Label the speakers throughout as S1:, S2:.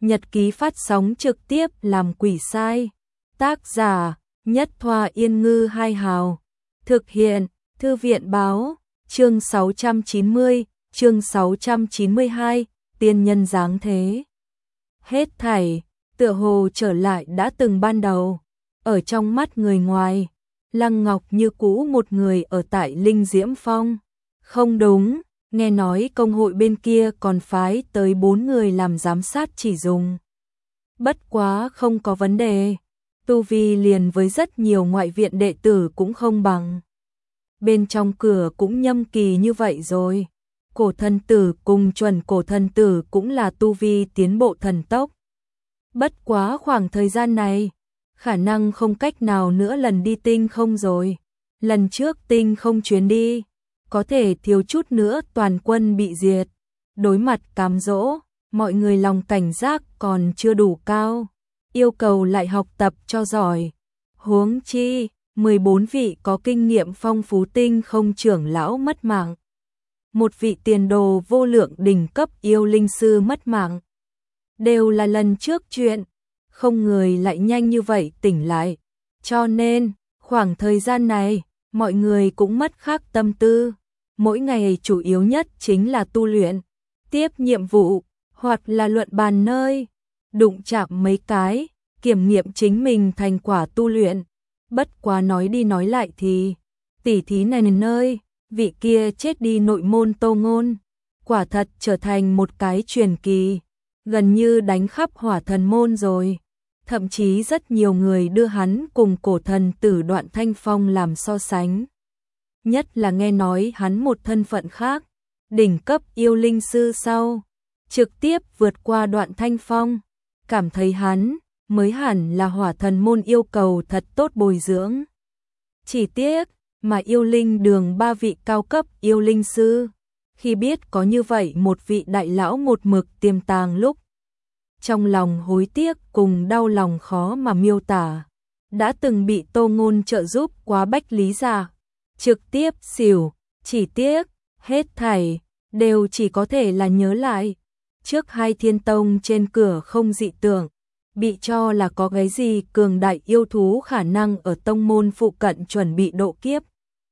S1: nhật ký phát sóng trực tiếp làm quỷ sai. Tác giả, Nhất Thoa Yên Ngư Hai Hào. Thực hiện, Thư viện Báo. Chương 690, chương 692, tiên nhân dáng thế. Hết thảy, tựa hồ trở lại đã từng ban đầu. Ở trong mắt người ngoài, Lăng Ngọc như cũ một người ở tại Linh Diễm Phong. Không đúng, nghe nói công hội bên kia còn phái tới 4 người làm giám sát chỉ dùng. Bất quá không có vấn đề, tu vi liền với rất nhiều ngoại viện đệ tử cũng không bằng. Bên trong cửa cũng nhâm kỳ như vậy rồi. Cổ thần tử cùng chuẩn cổ thần tử cũng là tu vi tiến bộ thần tốc. Bất quá khoảng thời gian này, khả năng không cách nào nữa lần đi tinh không rồi. Lần trước tinh không chuyến đi, có thể thiếu chút nữa toàn quân bị diệt. Đối mặt cám dỗ, mọi người lòng cảnh giác còn chưa đủ cao, yêu cầu lại học tập cho giỏi. Huống chi, 14 vị có kinh nghiệm phong phú tinh không trưởng lão mất mạng. Một vị tiền đồ vô lượng đỉnh cấp yêu linh sư mất mạng. Đều là lần trước chuyện, không người lại nhanh như vậy tỉnh lại. Cho nên, khoảng thời gian này, mọi người cũng mất khác tâm tư. Mỗi ngày chủ yếu nhất chính là tu luyện, tiếp nhiệm vụ, hoặc là luận bàn nơi, đụng chạm mấy cái, kiểm nghiệm chính mình thành quả tu luyện. Bất quá nói đi nói lại thì, tỉ thí này nơi, vị kia chết đi nội môn Tô Ngôn, quả thật trở thành một cái truyền kỳ, gần như đánh khắp Hỏa Thần môn rồi. Thậm chí rất nhiều người đưa hắn cùng cổ thần tử Đoạn Thanh Phong làm so sánh. Nhất là nghe nói hắn một thân phận khác, đỉnh cấp yêu linh sư sau, trực tiếp vượt qua Đoạn Thanh Phong, cảm thấy hắn mới hẳn là Hỏa Thần môn yêu cầu thật tốt bồi dưỡng. Chỉ tiếc mà yêu linh đường 3 vị cao cấp yêu linh sư, khi biết có như vậy một vị đại lão một mực tiềm tàng lúc, trong lòng hối tiếc cùng đau lòng khó mà miêu tả. Đã từng bị Tô Ngôn trợ giúp quá bách lý giả, trực tiếp xỉu, chỉ tiếc, hết thảy, đều chỉ có thể là nhớ lại. Trước hai thiên tông trên cửa không dị tượng, bị cho là có cái gì cường đại yêu thú khả năng ở tông môn phụ cận chuẩn bị độ kiếp.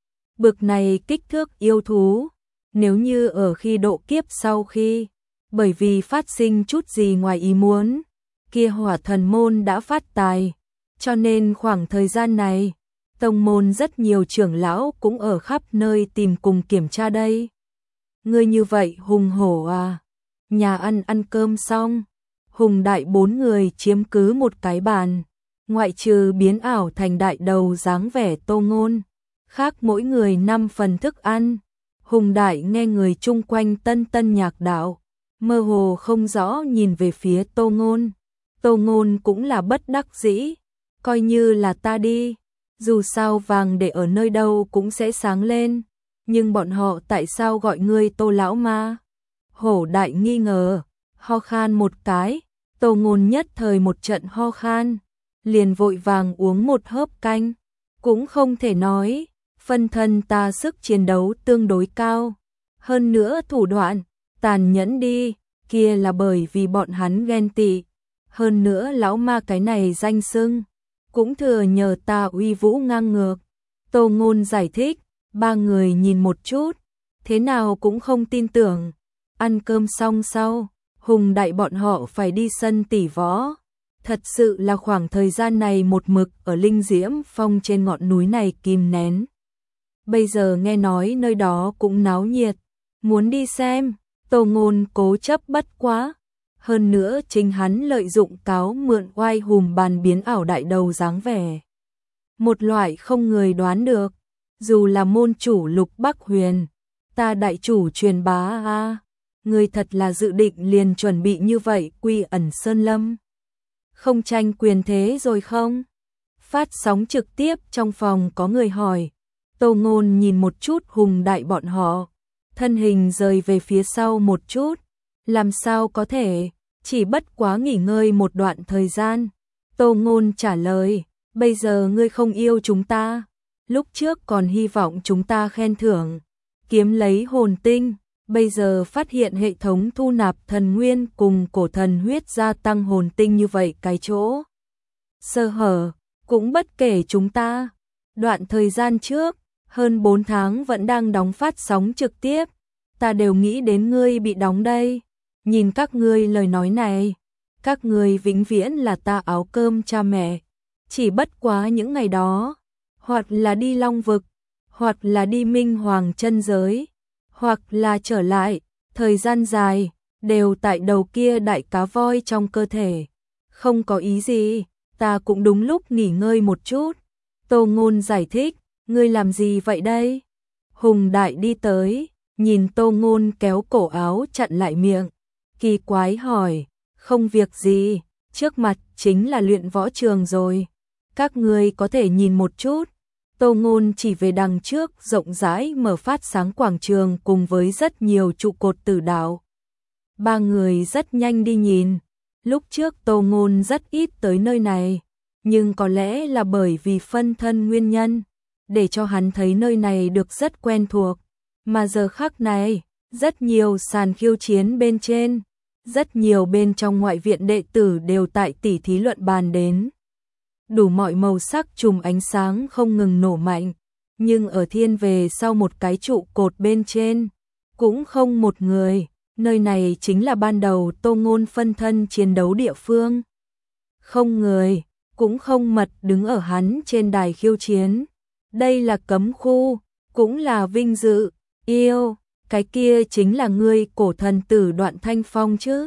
S1: Bực này kích thước yêu thú, nếu như ở khi độ kiếp sau khi, bởi vì phát sinh chút gì ngoài ý muốn, kia Hỏa Thần môn đã phát tài, cho nên khoảng thời gian này, tông môn rất nhiều trưởng lão cũng ở khắp nơi tìm cùng kiểm tra đây. Ngươi như vậy hùng hổ à? Nhà ăn cơm xong, Hùng đại 4 người chiếm cứ một cái bàn, ngoại trừ biến ảo thành đại đầu dáng vẻ Tô Ngôn, khác mỗi người 5 phần thức ăn. Hùng đại nghe người chung quanh tân tân nhạc đạo, mơ hồ không rõ nhìn về phía Tô Ngôn. Tô Ngôn cũng là bất đắc dĩ, coi như là ta đi, dù sao vàng để ở nơi đâu cũng sẽ sáng lên, nhưng bọn họ tại sao gọi ngươi Tô lão ma? Hổ đại nghi ngờ, ho khan một cái, Tô Ngôn nhất thời một trận ho khan, liền vội vàng uống một hớp canh, cũng không thể nói, phân thân ta sức chiến đấu tương đối cao, hơn nữa thủ đoạn tàn nhẫn đi, kia là bởi vì bọn hắn ghen tị, hơn nữa lão ma cái này danh xưng, cũng thừa nhờ ta uy vũ ngang ngược. Tô Ngôn giải thích, 3 người nhìn một chút, thế nào cũng không tin tưởng. Ăn cơm xong sau, Hùng đại bọn họ phải đi sân tỷ võ. Thật sự là khoảng thời gian này một mực ở Linh Diễm Phong trên ngọn núi này kìm nén. Bây giờ nghe nói nơi đó cũng náo nhiệt, muốn đi xem. Tô Ngôn cố chấp bất quá, hơn nữa chính hắn lợi dụng cáo mượn oai hùng bàn biến ảo đại đầu dáng vẻ. Một loại không người đoán được, dù là môn chủ Lục Bắc Huyền, ta đại chủ truyền bá a, người thật là dự định liền chuẩn bị như vậy quy ẩn sơn lâm. Không tranh quyền thế rồi không? Phát sóng trực tiếp trong phòng có người hỏi. Tô Ngôn nhìn một chút Hùng đại bọn họ, thân hình rời về phía sau một chút, làm sao có thể, chỉ bất quá nghỉ ngơi một đoạn thời gian. Tô Ngôn trả lời, bây giờ ngươi không yêu chúng ta, lúc trước còn hy vọng chúng ta khen thưởng, kiếm lấy hồn tinh, bây giờ phát hiện hệ thống thu nạp thần nguyên cùng cổ thần huyết gia tăng hồn tinh như vậy cái chỗ sơ hở, cũng bất kể chúng ta. Đoạn thời gian trước, hơn 4 tháng vẫn đang đóng phát sóng trực tiếp, ta đều nghĩ đến ngươi bị đóng đây. Nhìn các ngươi lời nói này, các ngươi vĩnh viễn là ta áo cơm cha mẹ. Chỉ bất quá những ngày đó, hoặc là đi Long Vực, hoặc là đi Minh Hoàng chân giới, hoặc là trở lại, thời gian dài, đều tại đầu kia đại cá voi trong cơ thể. Không có ý gì, ta cũng đúng lúc nghỉ ngơi một chút. Tô Ngôn giải thích, ngươi làm gì vậy đây? Hùng Đại đi tới, nhìn Tô Ngôn kéo cổ áo chặn lại miệng, kỳ quái hỏi, không việc gì, trước mặt chính là luyện võ trường rồi. Các ngươi có thể nhìn một chút. Tô Ngôn chỉ về đằng trước rộng rãi mở phát sáng quảng trường cùng với rất nhiều trụ cột tử đạo. Ba người rất nhanh đi nhìn. Lúc trước Tô Ngôn rất ít tới nơi này, nhưng có lẽ là bởi vì phân thân nguyên nhân, để cho hắn thấy nơi này được rất quen thuộc. Mà giờ khắc này, rất nhiều sàn khiêu chiến bên trên, rất nhiều bên trong ngoại viện đệ tử đều tại tỉ thí luận bàn đến. Đủ mọi màu sắc chùm ánh sáng không ngừng nổ mạnh, nhưng ở thiên về sau một cái trụ cột bên trên, cũng không một người, nơi này chính là ban đầu Tô Ngôn phân thân chiến đấu địa phương. Không người, cũng không mật đứng ở hắn trên đài khiêu chiến. Đây là cấm khu, cũng là vinh dự, yêu, cái kia chính là ngươi cổ thần tử Đoạn Thanh Phong chứ.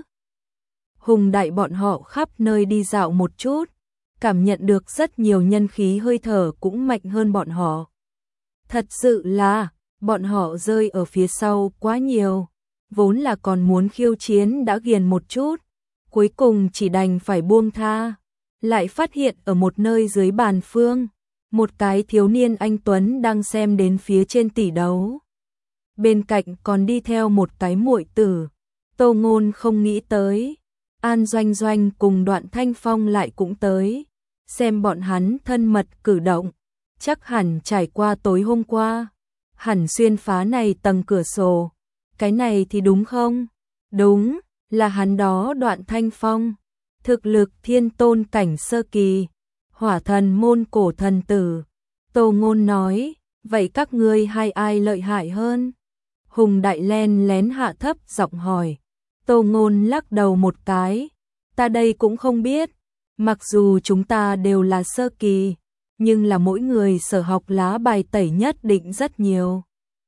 S1: Hùng Đại bọn họ khắp nơi đi dạo một chút, cảm nhận được rất nhiều nhân khí hơi thở cũng mạnh hơn bọn họ. Thật sự là, bọn họ rơi ở phía sau quá nhiều, vốn là còn muốn khiêu chiến đã ghiền một chút, cuối cùng chỉ đành phải buông tha. Lại phát hiện ở một nơi dưới bàn phương, một cái thiếu niên anh tuấn đang xem đến phía trên tỷ đấu. Bên cạnh còn đi theo một cái muội tử. Tô Ngôn không nghĩ tới, An Doanh Doanh cùng Đoạn Thanh Phong lại cũng tới, xem bọn hắn thân mật cử động, chắc hẳn trải qua tối hôm qua, hẳn xuyên phá này tầng cửa sổ. Cái này thì đúng không? Đúng, là hắn đó Đoạn Thanh Phong, thực lực thiên tôn cảnh sơ kỳ, hỏa thần môn cổ thần tử. Tô Ngôn nói, vậy các ngươi hai ai lợi hại hơn? Hùng Đại len lén hạ thấp giọng hỏi. Tô Ngôn lắc đầu một cái, ta đây cũng không biết, mặc dù chúng ta đều là sơ kỳ, nhưng là mỗi người sở học lá bài tẩy nhất định rất nhiều.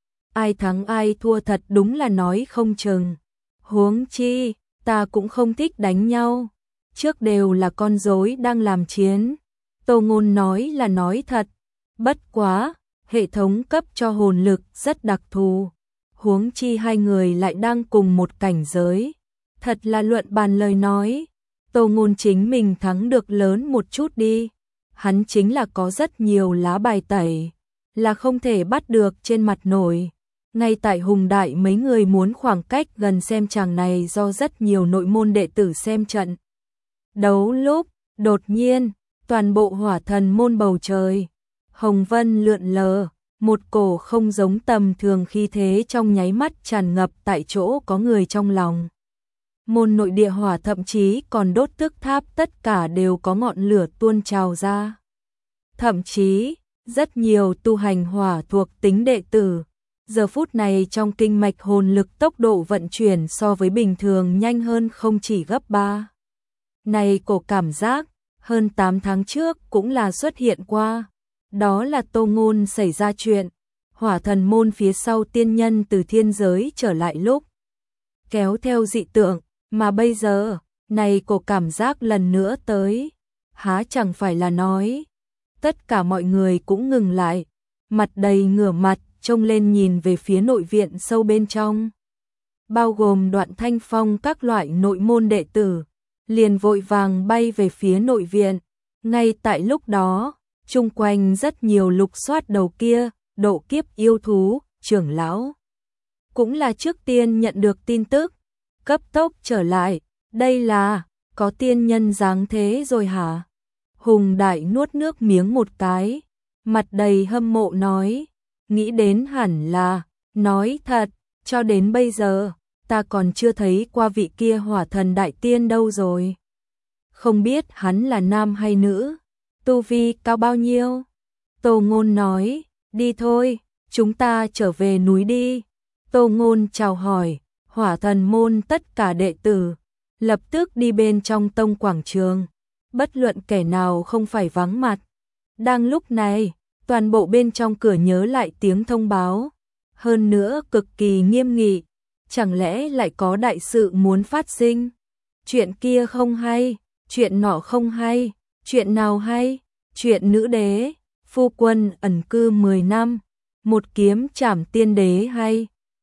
S1: Ai thắng ai thua thật đúng là nói không chừng. Huống chi, ta cũng không thích đánh nhau, trước đều là con rối đang làm chiến. Tô Ngôn nói là nói thật, bất quá, hệ thống cấp cho hồn lực rất đặc thù, huống chi hai người lại đang cùng một cảnh giới. Thật là luận bàn lời nói, Tô Ngôn chính mình thắng được lớn một chút đi. Hắn chính là có rất nhiều lá bài tẩy, là không thể bắt được trên mặt nổi. Ngay tại Hùng Đại mấy người muốn khoảng cách gần xem chàng này do rất nhiều nội môn đệ tử xem trận đấu lúc, đột nhiên, toàn bộ hỏa thần môn bầu trời, hồng vân lượn lờ, một cổ không giống tầm thường khí thế trong nháy mắt tràn ngập tại chỗ có người trong lòng. Môn nội địa hỏa thậm chí còn đốt thức tháp tất cả đều có ngọn lửa tuôn trào ra. Thậm chí, rất nhiều tu hành hỏa thuộc tính đệ tử, giờ phút này trong kinh mạch hồn lực tốc độ vận chuyển so với bình thường nhanh hơn không chỉ gấp 3. Này cổ cảm giác, hơn 8 tháng trước cũng là xuất hiện qua. Đó là Tô Ngôn xảy ra chuyện, hỏa thần môn phía sau tiên nhân từ thiên giới trở lại lúc, kéo theo dị tượng, mà bây giờ, này cổ cảm giác lần nữa tới, há chẳng phải là nói. Tất cả mọi người cũng ngừng lại, mặt đầy ngửa mặt, trông lên nhìn về phía nội viện sâu bên trong. Bao gồm Đoạn Thanh Phong các loại nội môn đệ tử, liền vội vàng bay về phía nội viện. Ngay tại lúc đó, chung quanh rất nhiều lục soát đầu kia, độ kiếp yêu thú, trưởng lão. Cũng là trước tiên nhận được tin tức, cấp tốc trở lại, đây là, có tiên nhân dáng thế rồi hả? Hùng Đại nuốt nước miếng một cái, mặt đầy hâm mộ nói, nghĩ đến hẳn là, nói thật, cho đến bây giờ, ta còn chưa thấy qua vị kia hỏa thần đại tiên đâu rồi. Không biết hắn là nam hay nữ, tu vi cao bao nhiêu? Tô Ngôn nói, đi thôi, chúng ta trở về núi đi. Tô Ngôn chào hỏi, Hỏa Thần môn tất cả đệ tử, lập tức đi bên trong tông quảng trường, bất luận kẻ nào không phải vắng mặt. Đang lúc này, toàn bộ bên trong cửa nhớ lại tiếng thông báo, hơn nữa cực kỳ nghiêm nghị, chẳng lẽ lại có đại sự muốn phát sinh? Chuyện kia không hay, chuyện nọ không hay, chuyện nào hay? Chuyện nữ đế, phu quân ẩn cư 10 năm, một kiếm trảm tiên đế hay?